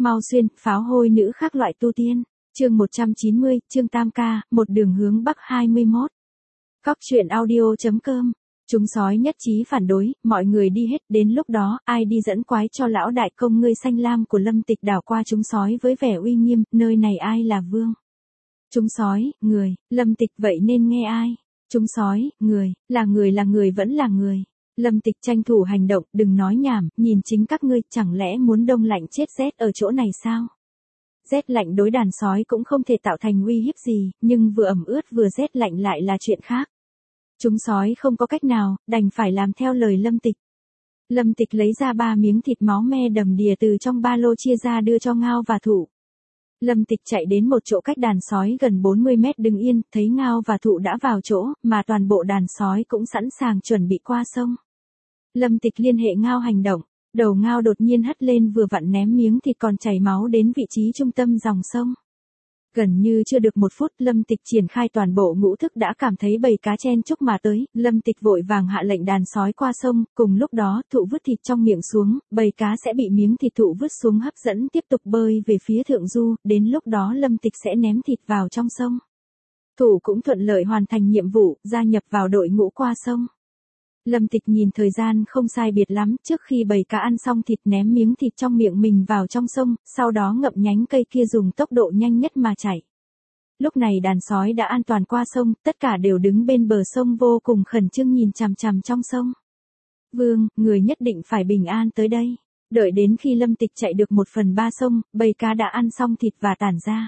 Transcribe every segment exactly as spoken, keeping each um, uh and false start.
Mau xuyên, pháo hôi nữ khác loại tu tiên. Chương một trăm chín mươi, chương tam ca, một đường hướng bắc hai mươi mốt. Cóc truyện audio.com. Chúng sói nhất trí phản đối, mọi người đi hết, đến lúc đó, ai đi dẫn quái cho lão đại công ngươi xanh lam của Lâm Tịch đảo qua chúng sói với vẻ uy nghiêm, nơi này ai là vương? Chúng sói, người, Lâm Tịch vậy nên nghe ai? Chúng sói, người, là người là người vẫn là người. Lâm Tịch tranh thủ hành động, đừng nói nhảm, nhìn chính các ngươi, chẳng lẽ muốn đông lạnh chết rét ở chỗ này sao? Rét lạnh đối đàn sói cũng không thể tạo thành uy hiếp gì, nhưng vừa ẩm ướt vừa rét lạnh lại là chuyện khác. Chúng sói không có cách nào, đành phải làm theo lời Lâm Tịch. Lâm Tịch lấy ra ba miếng thịt máu me đầm đìa từ trong ba lô chia ra đưa cho Ngao và Thụ. Lâm Tịch chạy đến một chỗ cách đàn sói gần bốn mươi mét đứng yên, thấy Ngao và Thụ đã vào chỗ, mà toàn bộ đàn sói cũng sẵn sàng chuẩn bị qua sông. Lâm Tịch liên hệ Ngao hành động, đầu Ngao đột nhiên hất lên vừa vặn ném miếng thịt còn chảy máu đến vị trí trung tâm dòng sông. Gần như chưa được một phút, Lâm Tịch triển khai toàn bộ ngũ thức đã cảm thấy bầy cá chen chúc mà tới, Lâm Tịch vội vàng hạ lệnh đàn sói qua sông, cùng lúc đó, Thụ vứt thịt trong miệng xuống, bầy cá sẽ bị miếng thịt Thụ vứt xuống hấp dẫn tiếp tục bơi về phía thượng du, đến lúc đó Lâm Tịch sẽ ném thịt vào trong sông. Thụ cũng thuận lợi hoàn thành nhiệm vụ, gia nhập vào đội ngũ qua sông. Lâm Tịch nhìn thời gian không sai biệt lắm, trước khi bầy cá ăn xong thịt ném miếng thịt trong miệng mình vào trong sông, sau đó ngậm nhánh cây kia dùng tốc độ nhanh nhất mà chạy. Lúc này đàn sói đã an toàn qua sông, tất cả đều đứng bên bờ sông vô cùng khẩn trương nhìn chằm chằm trong sông. Vương, người nhất định phải bình an tới đây. Đợi đến khi Lâm Tịch chạy được một phần ba sông, bầy cá đã ăn xong thịt và tản ra.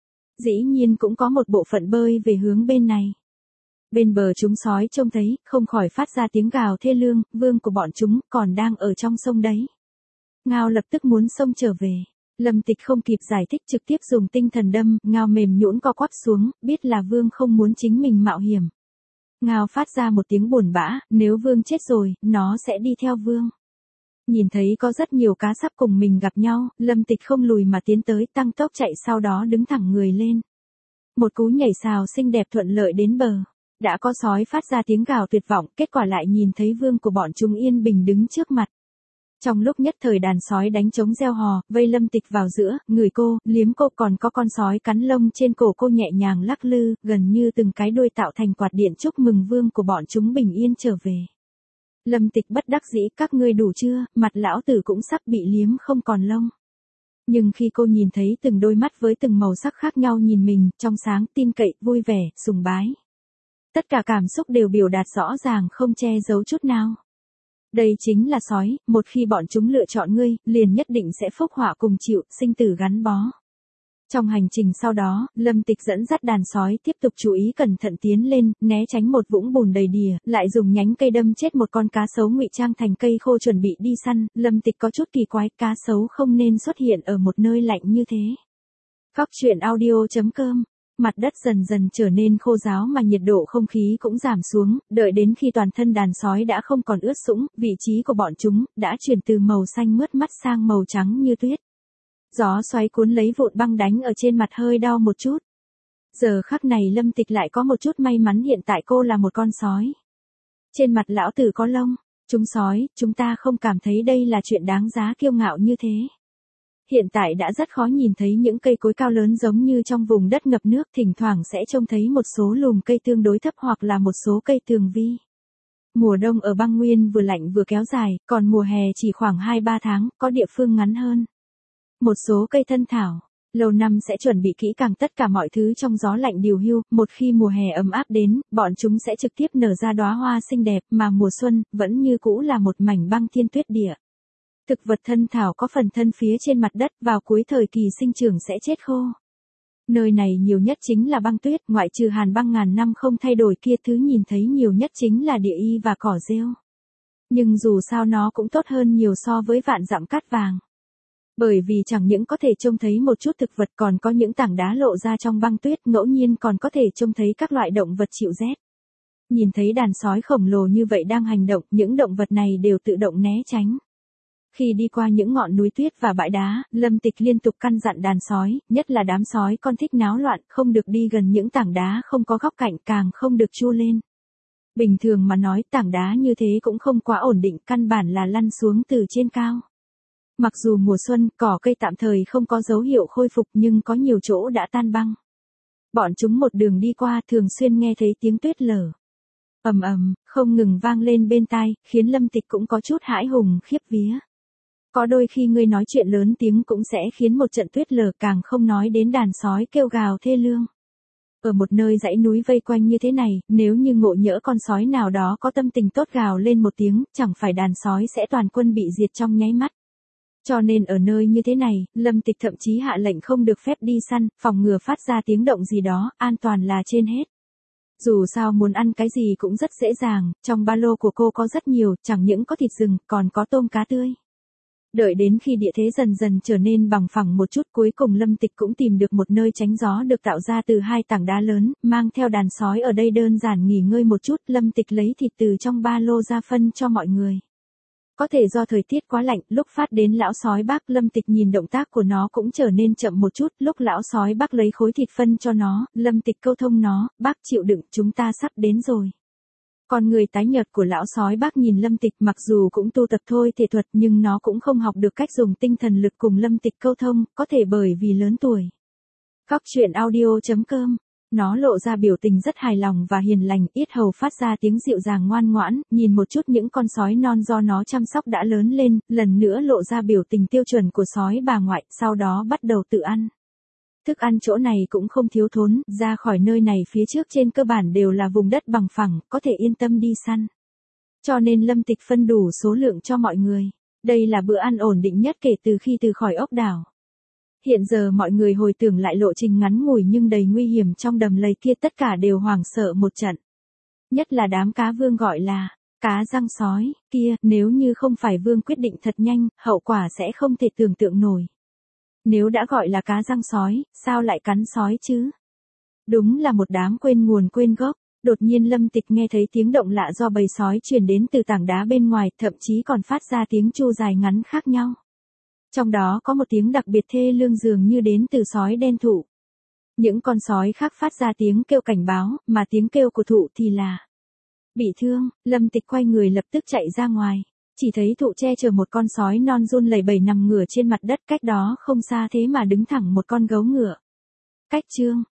Dĩ nhiên cũng có một bộ phận bơi về hướng bên này. Bên bờ chúng sói trông thấy, không khỏi phát ra tiếng gào thê lương, vương của bọn chúng còn đang ở trong sông đấy. Ngao lập tức muốn xông trở về. Lâm Tịch không kịp giải thích trực tiếp dùng tinh thần đâm, Ngao mềm nhũn co quắp xuống, biết là vương không muốn chính mình mạo hiểm. Ngao phát ra một tiếng buồn bã, nếu vương chết rồi, nó sẽ đi theo vương. Nhìn thấy có rất nhiều cá sắp cùng mình gặp nhau, Lâm Tịch không lùi mà tiến tới, tăng tốc chạy, sau đó đứng thẳng người lên. Một cú nhảy sào xinh đẹp thuận lợi đến bờ. Đã có sói phát ra tiếng gào tuyệt vọng, kết quả lại nhìn thấy vương của bọn chúng yên bình đứng trước mặt. Trong lúc nhất thời đàn sói đánh trống reo hò, vây Lâm Tịch vào giữa, ngửi cô, liếm cô, còn có con sói cắn lông trên cổ cô nhẹ nhàng lắc lư, gần như từng cái đuôi tạo thành quạt điện chúc mừng vương của bọn chúng bình yên trở về. Lâm Tịch bất đắc dĩ, các ngươi đủ chưa, mặt lão tử cũng sắp bị liếm không còn lông. Nhưng khi cô nhìn thấy từng đôi mắt với từng màu sắc khác nhau nhìn mình, trong sáng, tin cậy, vui vẻ, sùng bái. Tất cả cảm xúc đều biểu đạt rõ ràng không che giấu chút nào. Đây chính là sói, một khi bọn chúng lựa chọn ngươi, liền nhất định sẽ phúc họa cùng chịu, sinh tử gắn bó. Trong hành trình sau đó, Lâm Tịch dẫn dắt đàn sói tiếp tục chú ý cẩn thận tiến lên, né tránh một vũng bùn đầy đìa, lại dùng nhánh cây đâm chết một con cá sấu ngụy trang thành cây khô chuẩn bị đi săn. Lâm Tịch có chút kỳ quái, cá sấu không nên xuất hiện ở một nơi lạnh như thế. Cóc truyện audio.com. Mặt đất dần dần trở nên khô ráo mà nhiệt độ không khí cũng giảm xuống, đợi đến khi toàn thân đàn sói đã không còn ướt sũng, vị trí của bọn chúng đã chuyển từ màu xanh mướt mắt sang màu trắng như tuyết. Gió xoáy cuốn lấy vụn băng đánh ở trên mặt hơi đau một chút. Giờ khắc này Lâm Tịch lại có một chút may mắn, hiện tại cô là một con sói. Trên mặt lão tử có lông, chúng sói, chúng ta không cảm thấy đây là chuyện đáng giá kiêu ngạo như thế. Hiện tại đã rất khó nhìn thấy những cây cối cao lớn giống như trong vùng đất ngập nước, thỉnh thoảng sẽ trông thấy một số lùm cây tương đối thấp hoặc là một số cây tường vi. Mùa đông ở băng nguyên vừa lạnh vừa kéo dài, còn mùa hè chỉ khoảng hai ba tháng, có địa phương ngắn hơn. Một số cây thân thảo, lâu năm sẽ chuẩn bị kỹ càng tất cả mọi thứ trong gió lạnh điều hưu, một khi mùa hè ấm áp đến, bọn chúng sẽ trực tiếp nở ra đóa hoa xinh đẹp, mà mùa xuân vẫn như cũ là một mảnh băng thiên tuyết địa. Thực vật thân thảo có phần thân phía trên mặt đất, vào cuối thời kỳ sinh trưởng sẽ chết khô. Nơi này nhiều nhất chính là băng tuyết, ngoại trừ hàn băng ngàn năm không thay đổi kia, thứ nhìn thấy nhiều nhất chính là địa y và cỏ rêu. Nhưng dù sao nó cũng tốt hơn nhiều so với vạn dặm cát vàng. Bởi vì chẳng những có thể trông thấy một chút thực vật, còn có những tảng đá lộ ra trong băng tuyết, ngẫu nhiên còn có thể trông thấy các loại động vật chịu rét. Nhìn thấy đàn sói khổng lồ như vậy đang hành động, những động vật này đều tự động né tránh. Khi đi qua những ngọn núi tuyết và bãi đá, Lâm Tịch liên tục căn dặn đàn sói, nhất là đám sói con thích náo loạn, không được đi gần những tảng đá không có góc cạnh, càng không được chu lên. Bình thường mà nói, tảng đá như thế cũng không quá ổn định, căn bản là lăn xuống từ trên cao. Mặc dù mùa xuân, cỏ cây tạm thời không có dấu hiệu khôi phục nhưng có nhiều chỗ đã tan băng. Bọn chúng một đường đi qua thường xuyên nghe thấy tiếng tuyết lở. Ầm ầm, không ngừng vang lên bên tai, khiến Lâm Tịch cũng có chút hãi hùng khiếp vía. Có đôi khi ngươi nói chuyện lớn tiếng cũng sẽ khiến một trận tuyết lở, càng không nói đến đàn sói kêu gào thê lương. Ở một nơi dãy núi vây quanh như thế này, nếu như ngộ nhỡ con sói nào đó có tâm tình tốt gào lên một tiếng, chẳng phải đàn sói sẽ toàn quân bị diệt trong nháy mắt. Cho nên ở nơi như thế này, Lâm Tịch thậm chí hạ lệnh không được phép đi săn, phòng ngừa phát ra tiếng động gì đó, an toàn là trên hết. Dù sao muốn ăn cái gì cũng rất dễ dàng, trong ba lô của cô có rất nhiều, chẳng những có thịt rừng, còn có tôm cá tươi. Đợi đến khi địa thế dần dần trở nên bằng phẳng một chút, cuối cùng Lâm Tịch cũng tìm được một nơi tránh gió được tạo ra từ hai tảng đá lớn, mang theo đàn sói ở đây đơn giản nghỉ ngơi một chút, Lâm Tịch lấy thịt từ trong ba lô ra phân cho mọi người. Có thể do thời tiết quá lạnh, lúc phát đến lão sói bác, Lâm Tịch nhìn động tác của nó cũng trở nên chậm một chút, lúc lão sói bác lấy khối thịt phân cho nó, Lâm Tịch câu thông nó, bác chịu đựng, chúng ta sắp đến rồi. Con người tái nhợt của lão sói bác nhìn Lâm Tịch, mặc dù cũng tu tập thôi thể thuật nhưng nó cũng không học được cách dùng tinh thần lực cùng Lâm Tịch câu thông, có thể bởi vì lớn tuổi. Góc truyện audio chấm com. Nó lộ ra biểu tình rất hài lòng và hiền lành, yết hầu phát ra tiếng dịu dàng ngoan ngoãn, nhìn một chút những con sói non do nó chăm sóc đã lớn lên, lần nữa lộ ra biểu tình tiêu chuẩn của sói bà ngoại, sau đó bắt đầu tự ăn. Thức ăn chỗ này cũng không thiếu thốn, ra khỏi nơi này phía trước trên cơ bản đều là vùng đất bằng phẳng, có thể yên tâm đi săn. Cho nên Lâm Tịch phân đủ số lượng cho mọi người. Đây là bữa ăn ổn định nhất kể từ khi từ khỏi ốc đảo. Hiện giờ mọi người hồi tưởng lại lộ trình ngắn ngủi nhưng đầy nguy hiểm trong đầm lầy kia, tất cả đều hoảng sợ một trận. Nhất là đám cá Vương gọi là cá răng sói kia, nếu như không phải Vương quyết định thật nhanh, hậu quả sẽ không thể tưởng tượng nổi. Nếu đã gọi là cá răng sói, sao lại cắn sói chứ? Đúng là một đám quên nguồn quên gốc. Đột nhiên Lâm Tịch nghe thấy tiếng động lạ do bầy sói truyền đến từ tảng đá bên ngoài, thậm chí còn phát ra tiếng chu dài ngắn khác nhau. Trong đó có một tiếng đặc biệt thê lương dường như đến từ sói đen thụ. Những con sói khác phát ra tiếng kêu cảnh báo, mà tiếng kêu của thụ thì là bị thương. Lâm Tịch quay người lập tức chạy ra ngoài. Chỉ thấy thụ che chở một con sói non run lẩy bẩy nằm ngửa trên mặt đất, cách đó không xa thế mà đứng thẳng một con gấu ngựa. Cách chương